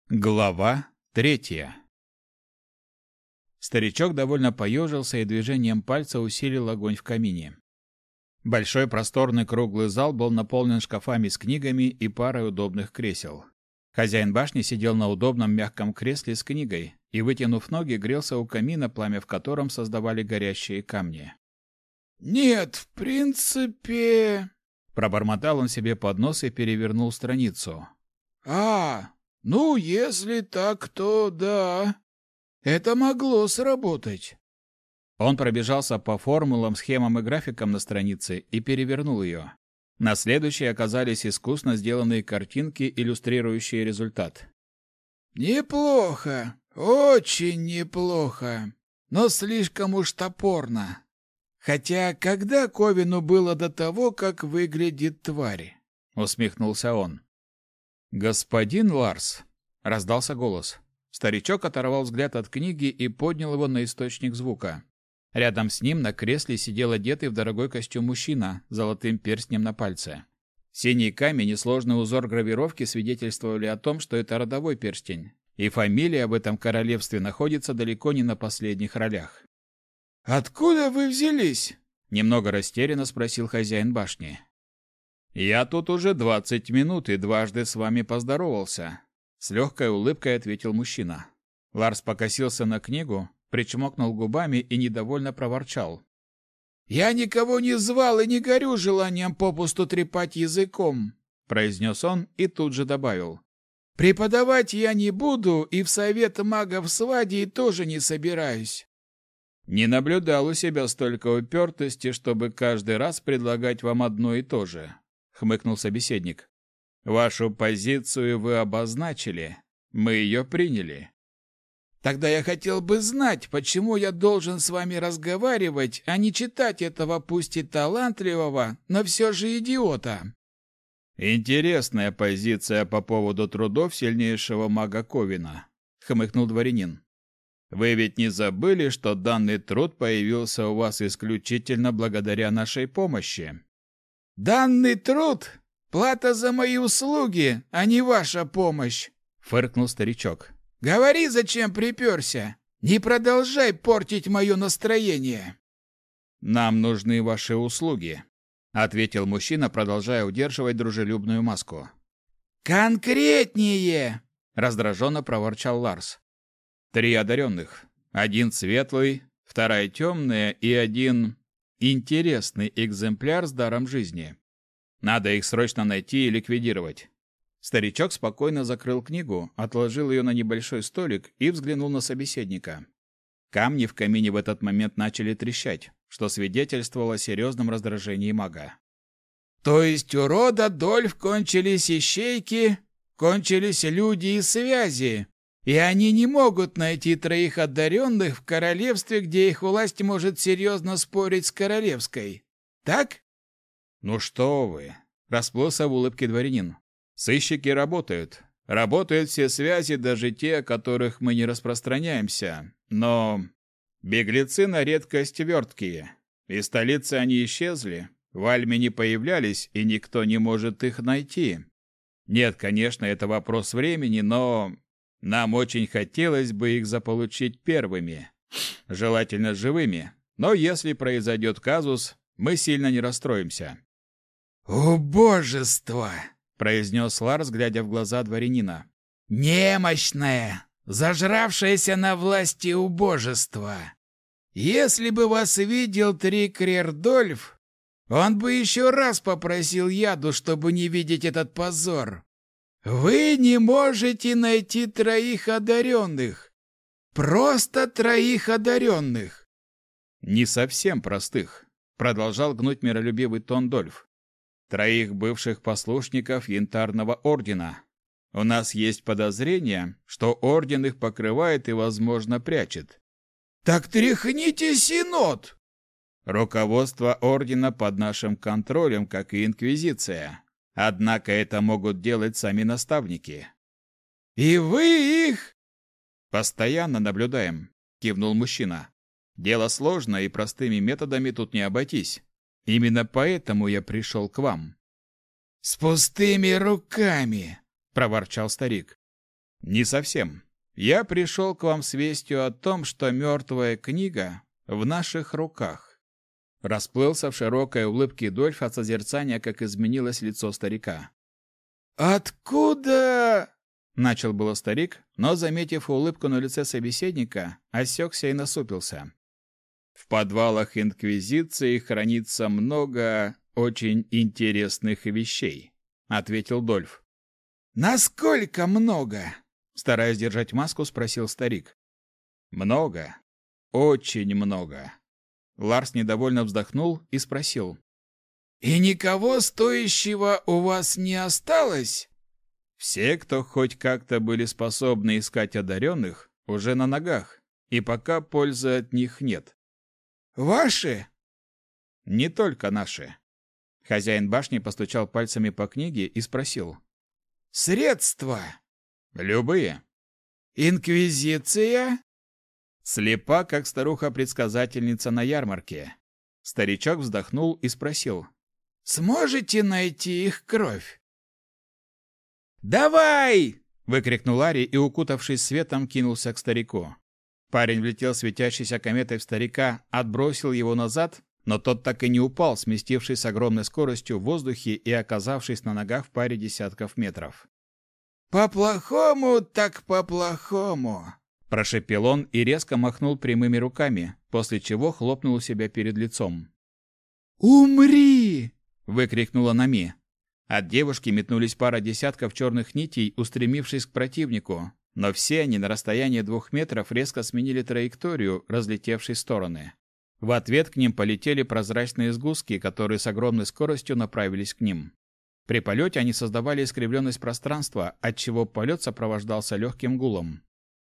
Глава 3. Старичок довольно поежился и движением пальца усилил огонь в камине. Большой просторный круглый зал был наполнен шкафами с книгами и парой удобных кресел. Хозяин башни сидел на удобном мягком кресле с книгой и, вытянув ноги, грелся у камина, пламя в котором создавали горящие камни. «Нет, в принципе...» Пробормотал он себе под нос и перевернул страницу. Ну, если так, то да. Это могло сработать». Он пробежался по формулам, схемам и графикам на странице и перевернул ее. На следующей оказались искусно сделанные картинки, иллюстрирующие результат. «Неплохо, очень неплохо, но слишком уж топорно. Хотя когда Ковину было до того, как выглядит тварь?» — усмехнулся он. «Господин Ларс!» — раздался голос. Старичок оторвал взгляд от книги и поднял его на источник звука. Рядом с ним на кресле сидел одетый в дорогой костюм мужчина с золотым перстнем на пальце. Синий камень и сложный узор гравировки свидетельствовали о том, что это родовой перстень, и фамилия в этом королевстве находится далеко не на последних ролях. «Откуда вы взялись?» — немного растерянно спросил хозяин башни. «Я тут уже 20 минут и дважды с вами поздоровался», — с легкой улыбкой ответил мужчина. Ларс покосился на книгу, причмокнул губами и недовольно проворчал. «Я никого не звал и не горю желанием попусту трепать языком», — произнес он и тут же добавил. «Преподавать я не буду и в совет магов Свадии тоже не собираюсь». «Не наблюдал у себя столько упертости, чтобы каждый раз предлагать вам одно и то же», — хмыкнул собеседник. «Вашу позицию вы обозначили, мы ее приняли». «Тогда я хотел бы знать, почему я должен с вами разговаривать, а не читать этого пусть и талантливого, но все же идиота». «Интересная позиция по поводу трудов сильнейшего мага Ковина», — хмыкнул дворянин. «Вы ведь не забыли, что данный труд появился у вас исключительно благодаря нашей помощи?» «Данный труд — плата за мои услуги, а не ваша помощь», — фыркнул старичок. «Говори, зачем приперся. Не продолжай портить мое настроение». «Нам нужны ваши услуги», — ответил мужчина, продолжая удерживать дружелюбную маску. «Конкретнее!» — раздраженно проворчал Ларс. 3 одаренных. 1 светлый, 2 темная и 1 интересный экземпляр с даром жизни. Надо их срочно найти и ликвидировать. Старичок спокойно закрыл книгу, отложил ее на небольшой столик и взглянул на собеседника. Камни в камине в этот момент начали трещать, что свидетельствовало о серьезном раздражении мага. «То есть у рода Дольф кончились ищейки, кончились люди и связи, и они не могут найти 3 одаренных в королевстве, где их власть может серьезно спорить с королевской. Так?» «Ну что вы!» – расплылся в улыбке дворянин. «Сыщики работают. Работают все связи, даже те, о которых мы не распространяемся. Но беглецы на редкость верткие. Из столицы они исчезли, в Альме не появлялись, и никто не может их найти. Нет, конечно, это вопрос времени, но нам очень хотелось бы их заполучить первыми, желательно живыми. Но если произойдет казус, мы сильно не расстроимся». «Убожество!» — произнес Ларс, глядя в глаза дворянина. «Немощное, зажравшееся на власти убожество. Если бы вас видел Трикрер Дольф, он бы еще раз попросил яду, чтобы не видеть этот позор. Вы не можете найти 3 одаренных. Просто 3 одаренных». «Не совсем простых», — продолжал гнуть миролюбивый тон Дольф. 3 бывших послушников Янтарного ордена. У нас есть подозрение, что орден их покрывает и, возможно, прячет». «Так тряхните Синод!» «Руководство ордена под нашим контролем, как и Инквизиция. Однако это могут делать сами наставники». «И вы их...» «Постоянно наблюдаем», — кивнул мужчина. «Дело сложное, и простыми методами тут не обойтись. Именно поэтому я пришел к вам». «С пустыми руками!» — проворчал старик. Не совсем. Я пришел к вам с вестью о том, что мертвая книга в наших руках. Расплылся в широкой улыбке Дольф от созерцания, как изменилось лицо старика. «Откуда?» — начал было старик, но, заметив улыбку на лице собеседника, осекся и насупился. В подвалах Инквизиции хранится много очень интересных вещей, ответил Дольф. Насколько много? Стараясь держать маску, спросил старик. Много. Очень много. Ларс недовольно вздохнул и спросил. И никого стоящего у вас не осталось? Все, кто хоть как-то были способны искать одаренных, уже на ногах, и пока пользы от них нет. Ваши? Не только наши. Хозяин башни постучал пальцами по книге и спросил. Средства? Любые. Инквизиция? Слепа, как старуха-предсказательница на ярмарке. Старичок вздохнул и спросил. Сможете найти их кровь? «Давай!» — выкрикнул Ари и, укутавшись светом, кинулся к старику. Парень влетел светящейся кометой в старика, отбросил его назад, но тот так и не упал, сместившись с огромной скоростью в воздухе и оказавшись на ногах в паре десятков метров. «По-плохому так по-плохому!» — прошепел он и резко махнул прямыми руками, после чего хлопнул у себя перед лицом. «Умри!» — выкрикнула Нами. От девушки метнулись пара десятков черных нитей, устремившись к противнику, но все они на расстоянии 2 метров резко сменили траекторию, разлетевшись в стороны. В ответ к ним полетели прозрачные сгустки, которые с огромной скоростью направились к ним. При полете они создавали искривленность пространства, отчего полет сопровождался легким гулом.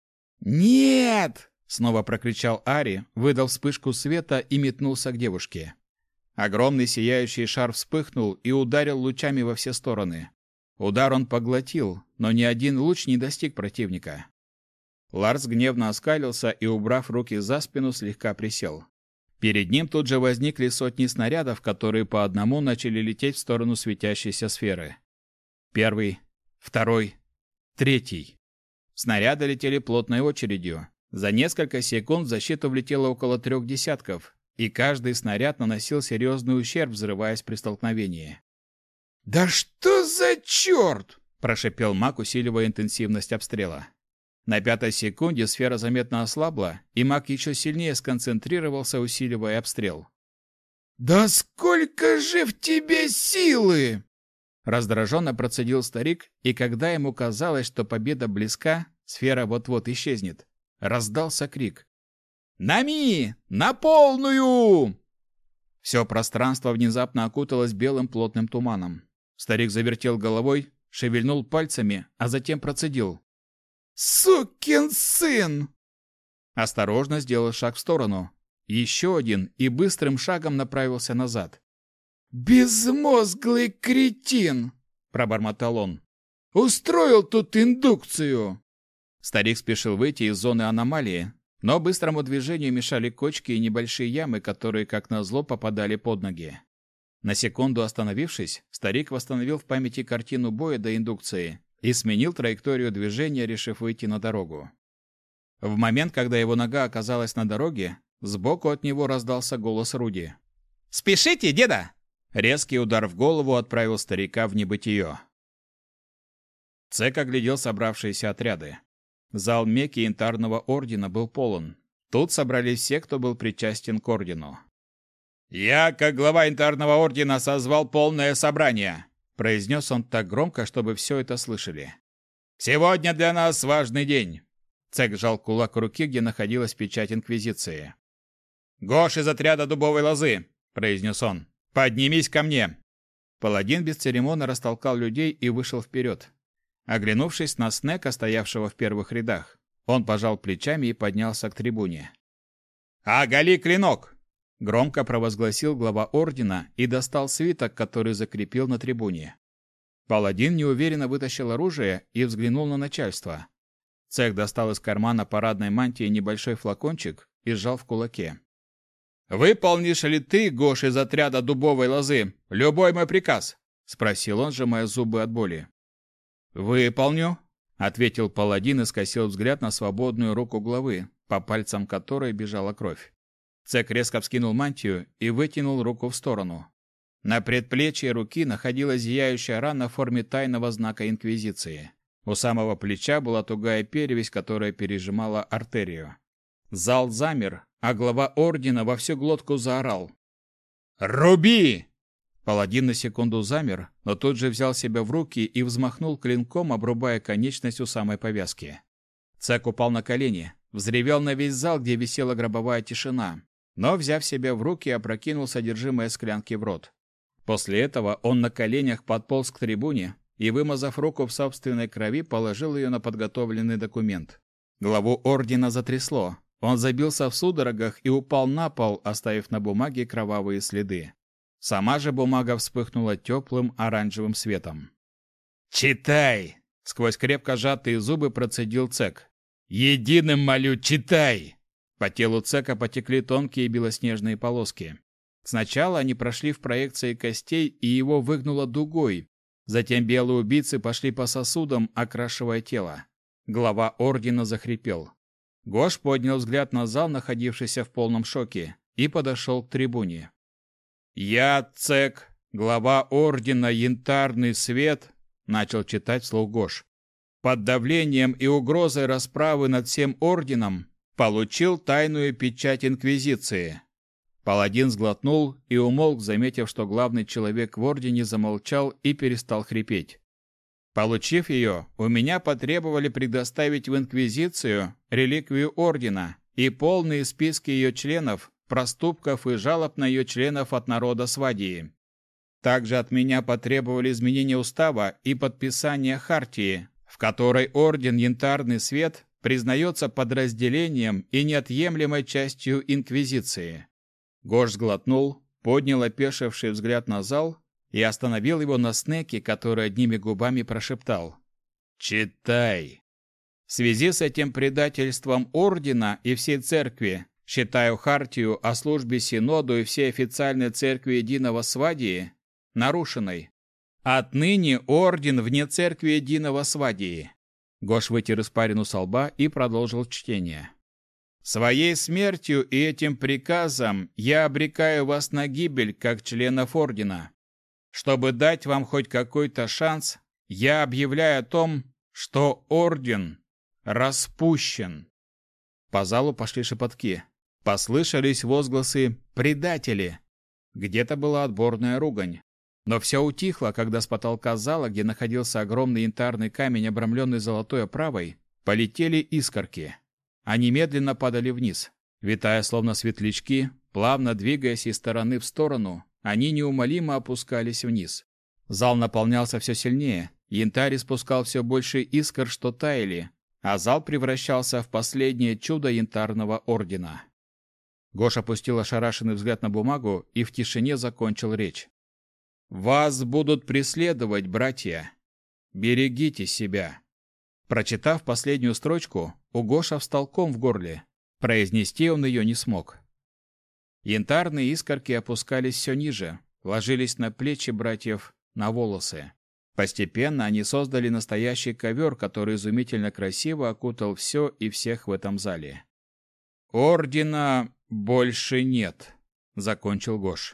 «Нет!» — снова прокричал Ари, выдал вспышку света и метнулся к девушке. Огромный сияющий шар вспыхнул и ударил лучами во все стороны. Удар он поглотил, но ни один луч не достиг противника. Ларс гневно оскалился и, убрав руки за спину, слегка присел. Перед ним тут же возникли сотни снарядов, которые по одному начали лететь в сторону светящейся сферы. Первый, второй, третий. Снаряды летели плотной очередью. За несколько секунд в защиту влетело около 3 десятков, и каждый снаряд наносил серьезный ущерб, взрываясь при столкновении. «Да что за черт!» – прошипел маг, усиливая интенсивность обстрела. На 5-й секунде сфера заметно ослабла, и маг еще сильнее сконцентрировался, усиливая обстрел. «Да сколько же в тебе силы!» Раздраженно процедил старик, и когда ему казалось, что победа близка, сфера вот-вот исчезнет, раздался крик. «Нами! На полную!» Все пространство внезапно окуталось белым плотным туманом. Старик завертел головой, шевельнул пальцами, а затем процедил. «Сукин сын!» Осторожно сделал шаг в сторону. Еще один и быстрым шагом направился назад. «Безмозглый кретин!» – пробормотал он. «Устроил тут индукцию!» Старик спешил выйти из зоны аномалии, но быстрому движению мешали кочки и небольшие ямы, которые, как назло, попадали под ноги. На секунду остановившись, старик восстановил в памяти картину боя до индукции и сменил траекторию движения, решив выйти на дорогу. В момент, когда его нога оказалась на дороге, сбоку от него раздался голос Руди. «Спешите, деда!» Резкий удар в голову отправил старика в небытие. Цек оглядел собравшиеся отряды. Зал Мекки Янтарного Ордена был полон. Тут собрались все, кто был причастен к Ордену. «Я, как глава Янтарного Ордена, созвал полное собрание», произнес он так громко, чтобы все это слышали. «Сегодня для нас важный день». Цек сжал кулак руки, где находилась печать Инквизиции. «Гош из отряда Дубовой Лозы», произнес он, «поднимись ко мне». Паладин бесцеремонно растолкал людей и вышел вперед. Оглянувшись на Снека, стоявшего в первых рядах, он пожал плечами и поднялся к трибуне. «Оголи клинок!» — громко провозгласил глава ордена и достал свиток, который закрепил на трибуне. Паладин неуверенно вытащил оружие и взглянул на начальство. Цех достал из кармана парадной мантии небольшой флакончик и сжал в кулаке. «Выполнишь ли ты, Гош из отряда Дубовой Лозы, любой мой приказ?» — спросил он, сжимая зубы от боли. «Выполню», ответил паладин и скосил взгляд на свободную руку главы, по пальцам которой бежала кровь. Цек резко вскинул мантию и вытянул руку в сторону. На предплечье руки находилась зияющая рана в форме тайного знака Инквизиции. У самого плеча была тугая перевязь, которая пережимала артерию. Зал замер, а глава ордена во всю глотку заорал: «Руби!» Паладин на секунду замер, но тут же взял себя в руки и взмахнул клинком, обрубая конечность у самой повязки. Цек упал на колени, взревел на весь зал, где висела гробовая тишина, но, взяв себя в руки, опрокинул содержимое склянки в рот. После этого он на коленях подполз к трибуне и, вымазав руку в собственной крови, положил ее на подготовленный документ. Главу ордена затрясло. Он забился в судорогах и упал на пол, оставив на бумаге кровавые следы. Сама же бумага вспыхнула теплым оранжевым светом. «Читай!» — сквозь крепко сжатые зубы процедил Цек. «Единым молю, читай!» По телу Цека потекли тонкие белоснежные полоски. Сначала они прошли в проекции костей, и его выгнуло дугой. Затем белые убийцы пошли по сосудам, окрашивая тело. Глава ордена захрипел. Гош поднял взгляд на зал, находившийся в полном шоке, и подошел к трибуне. «Я, Цек, глава ордена Янтарный Свет», — начал читать вслух Гош, «под давлением и угрозой расправы над всем орденом получил тайную печать Инквизиции». Паладин сглотнул и умолк, заметив, что главный человек в ордене замолчал и перестал хрипеть. «Получив ее, у меня потребовали предоставить в Инквизицию реликвию ордена и полные списки ее членов, проступков и жалоб на ее членов от народа Свадии. Также от меня потребовали изменения устава и подписания хартии, в которой орден Янтарный Свет признается подразделением и неотъемлемой частью Инквизиции». Гош сглотнул, поднял опешивший взгляд на зал и остановил его на Снеке, который одними губами прошептал: «Читай!» В связи с этим предательством ордена и всей церкви считаю хартию о службе Синоду и всей официальной церкви Единого Свадии нарушенной. Отныне орден вне церкви Единого Свадии. Гош вытер испарину со лба и продолжил чтение. Своей смертью и этим приказом я обрекаю вас на гибель, как членов ордена. Чтобы дать вам хоть какой-то шанс, я объявляю о том, что орден распущен. По залу пошли шепотки. Послышались возгласы «предатели». Где-то была отборная ругань. Но все утихло, когда с потолка зала, где находился огромный янтарный камень, обрамленный золотой оправой, полетели искорки. Они медленно падали вниз. Витая словно светлячки, плавно двигаясь из стороны в сторону, они неумолимо опускались вниз. Зал наполнялся все сильнее, янтарь испускал все больше искр, что таяли, а зал превращался в последнее чудо янтарного ордена. Гош опустил ошарашенный взгляд на бумагу и в тишине закончил речь. «Вас будут преследовать, братья. Берегите себя». Прочитав последнюю строчку, у Гоша встал ком в горле. Произнести он ее не смог. Янтарные искорки опускались все ниже, ложились на плечи братьев, на волосы. Постепенно они создали настоящий ковер, который изумительно красиво окутал все и всех в этом зале. «Ордена больше нет», — закончил Гош.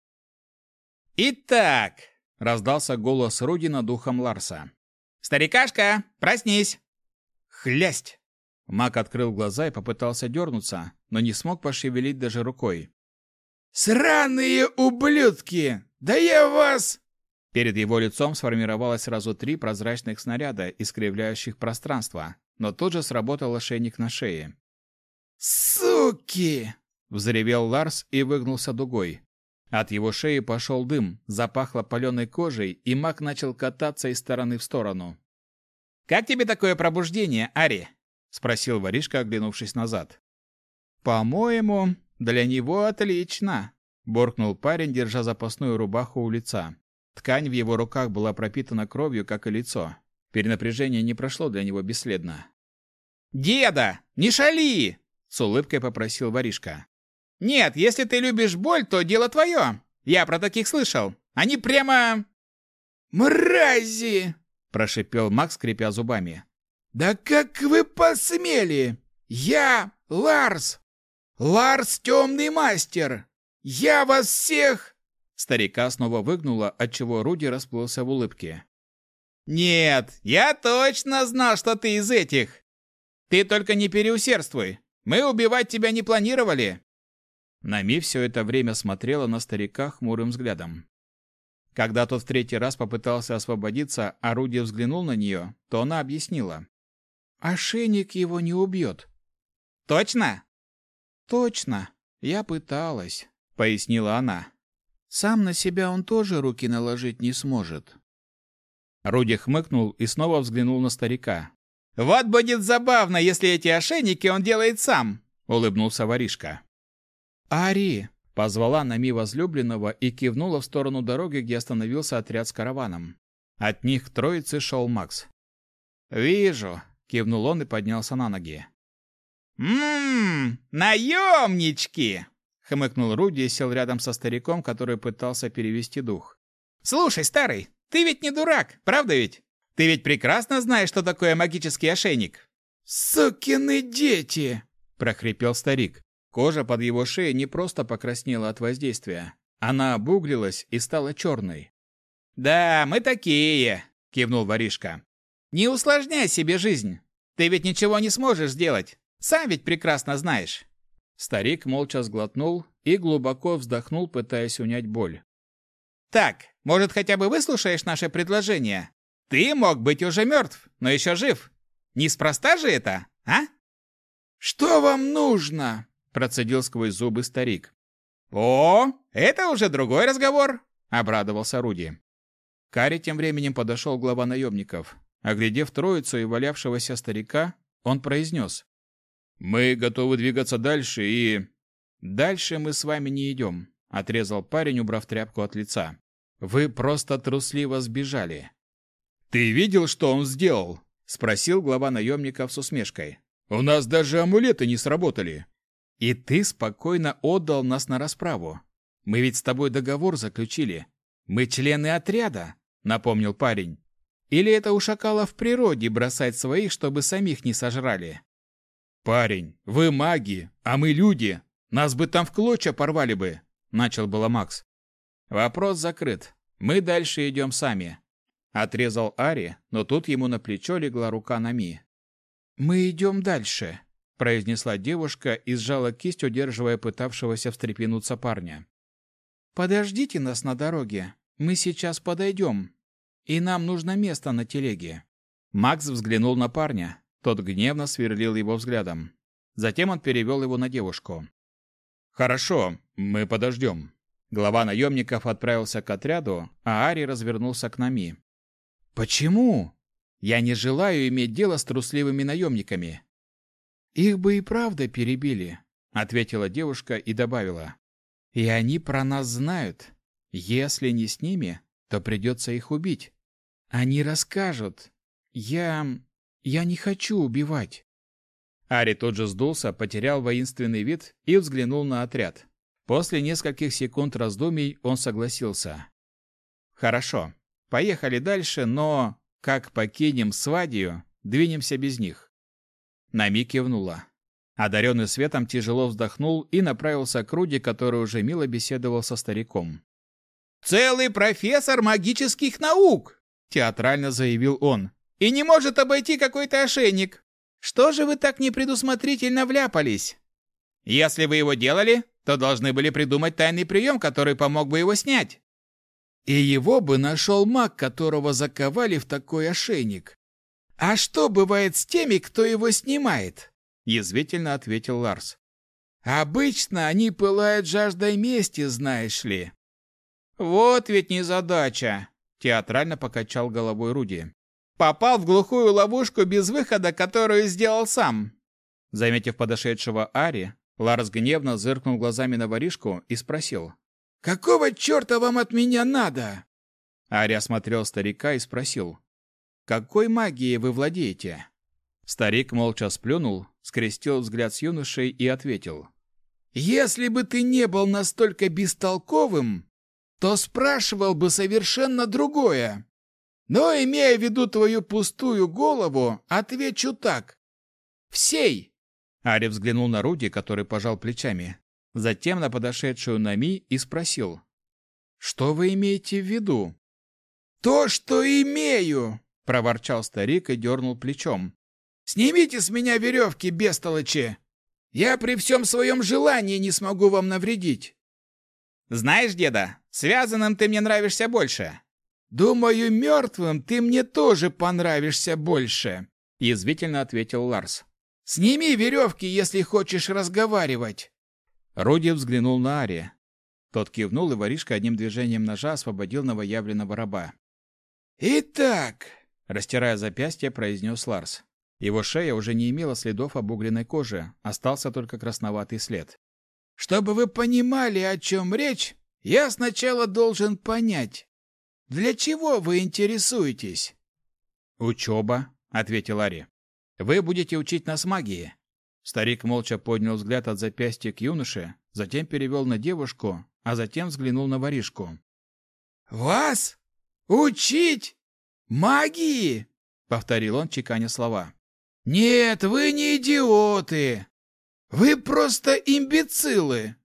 «Итак», — раздался голос Руди над ухом Ларса. «Старикашка, проснись!» «Хлясть!» Маг открыл глаза и попытался дернуться, но не смог пошевелить даже рукой. «Сраные ублюдки! Да я вас!» Перед его лицом сформировалось сразу 3 прозрачных снаряда, искривляющих пространство, но тут же сработал ошейник на шее. «Суки!» — взревел Ларс и выгнулся дугой. От его шеи пошел дым, запахло паленой кожей, и маг начал кататься из стороны в сторону. «Как тебе такое пробуждение, Ари?» — спросил воришка, оглянувшись назад. «По-моему, для него отлично», — буркнул парень, держа запасную рубаху у лица. Ткань в его руках была пропитана кровью, как и лицо. Перенапряжение не прошло для него бесследно. «Деда, не шали!» — с улыбкой попросил воришка. «Нет, если ты любишь боль, то дело твое. Я про таких слышал. Они прямо...» «Мрази!» – прошипел Макс, скрипя зубами. «Да как вы посмели! Я Ларс! Ларс Темный Мастер! Я вас всех!» Старика снова выгнуло, отчего Руди расплылся в улыбке. «Нет, я точно знал, что ты из этих! Ты только не переусердствуй! Мы убивать тебя не планировали!» Нами все это время смотрела на старика хмурым взглядом. Когда тот в третий раз попытался освободиться, а Руди взглянул на нее, то она объяснила. «Ошейник его не убьет». «Точно?» «Точно. Я пыталась», — пояснила она. «Сам на себя он тоже руки наложить не сможет». Руди хмыкнул и снова взглянул на старика. «Вот будет забавно, если эти ошейники он делает сам», — улыбнулся воришка. «Ари!» — позвала Нами возлюбленного и кивнула в сторону дороги, где остановился отряд с караваном. От них к троице шел Макс. «Вижу», — кивнул он и поднялся на ноги. Наемнички!» — хмыкнул Руди и сел рядом со стариком, который пытался перевести дух. «Слушай, старый, ты ведь не дурак, правда ведь? Ты ведь прекрасно знаешь, что такое магический ошейник». «Сукины дети!» — прохрипел старик. Кожа под его шеей не просто покраснела от воздействия. Она обуглилась и стала черной. «Да, мы такие!» — кивнул воришка. «Не усложняй себе жизнь. Ты ведь ничего не сможешь сделать. Сам ведь прекрасно знаешь». Старик молча сглотнул и глубоко вздохнул, пытаясь унять боль. «Так, может, хотя бы выслушаешь наше предложение? Ты мог быть уже мертв, но еще жив. Неспроста же это, а?» «Что вам нужно?» – процедил сквозь зубы старик. «О, это уже другой разговор», – обрадовался Руди. К Аре тем временем подошел глава наемников. Оглядев троицу и валявшегося старика, он произнес. «Мы готовы двигаться дальше и...» «Дальше мы с вами не идем», — отрезал парень, убрав тряпку от лица. «Вы просто трусливо сбежали». «Ты видел, что он сделал?» — спросил глава наемников с усмешкой. «У нас даже амулеты не сработали». «И ты спокойно отдал нас на расправу. Мы ведь с тобой договор заключили. Мы члены отряда», — напомнил парень. «Или это у шакала в природе бросать своих, чтобы самих не сожрали?» «Парень, вы маги, а мы люди. Нас бы там в клочья порвали бы», — начал было Макс. «Вопрос закрыт. Мы дальше идем сами», — отрезал Ари, но тут ему на плечо легла рука Нами. «Мы идем дальше», — произнесла девушка и сжала кисть, удерживая пытавшегося встрепенуться парня. «Подождите нас на дороге. Мы сейчас подойдем. И нам нужно место на телеге». Макс взглянул на парня. Тот гневно сверлил его взглядом. Затем он перевел его на девушку. «Хорошо, мы подождем». Глава наемников отправился к отряду, а Ари развернулся к Нами. «Почему? Я не желаю иметь дело с трусливыми наемниками». «Их бы и правда перебили», — ответила девушка и добавила. «И они про нас знают. Если не с ними, то придется их убить. Они расскажут. Я не хочу убивать». Ари тут же сдулся, потерял воинственный вид и взглянул на отряд. После нескольких секунд раздумий он согласился. «Хорошо, поехали дальше, но, как покинем Свадию, двинемся без них». Нами кивнула. Одаренный светом тяжело вздохнул и направился к Руди, который уже мило беседовал со стариком. «Целый профессор магических наук!» – театрально заявил он. «И не может обойти какой-то ошейник. Что же вы так непредусмотрительно вляпались? Если вы его делали, то должны были придумать тайный прием, который помог бы его снять». «И его бы нашел маг, которого заковали в такой ошейник». «А что бывает с теми, кто его снимает?» – язвительно ответил Ларс. «Обычно они пылают жаждой мести, знаешь ли». «Вот ведь незадача!» – театрально покачал головой Руди. «Попал в глухую ловушку без выхода, которую сделал сам». Заметив подошедшего Ари, Ларс гневно зыркнул глазами на воришку и спросил. «Какого черта вам от меня надо?» Ари осмотрел старика и спросил. «Какой магией вы владеете?» Старик молча сплюнул, скрестил взгляд с юношей и ответил. «Если бы ты не был настолько бестолковым, то спрашивал бы совершенно другое. Но, имея в виду твою пустую голову, отвечу так. Всей!» Ари взглянул на Руди, который пожал плечами. Затем на подошедшую Нами и спросил. «Что вы имеете в виду?» «То, что имею!» — проворчал старик и дернул плечом. «Снимите с меня веревки, бестолочи! Я при всем своем желании не смогу вам навредить!» «Знаешь, деда, связанным ты мне нравишься больше!» «Думаю, мертвым ты мне тоже понравишься больше!» — язвительно ответил Ларс. «Сними веревки, если хочешь разговаривать!» Руди взглянул на Ари. Тот кивнул, и воришка одним движением ножа освободил новоявленного раба. «Итак», — растирая запястье, произнес Ларс. Его шея уже не имела следов обугленной кожи, остался только красноватый след. «Чтобы вы понимали, о чем речь, я сначала должен понять, для чего вы интересуетесь?» «Учеба», — ответил Ари. «Вы будете учить нас магии». Старик молча поднял взгляд от запястья к юноше, затем перевел на девушку, а затем взглянул на воришку. «Вас? Учить? Магии?» — повторил он, чеканя слова. «Нет, вы не идиоты. Вы просто имбецилы.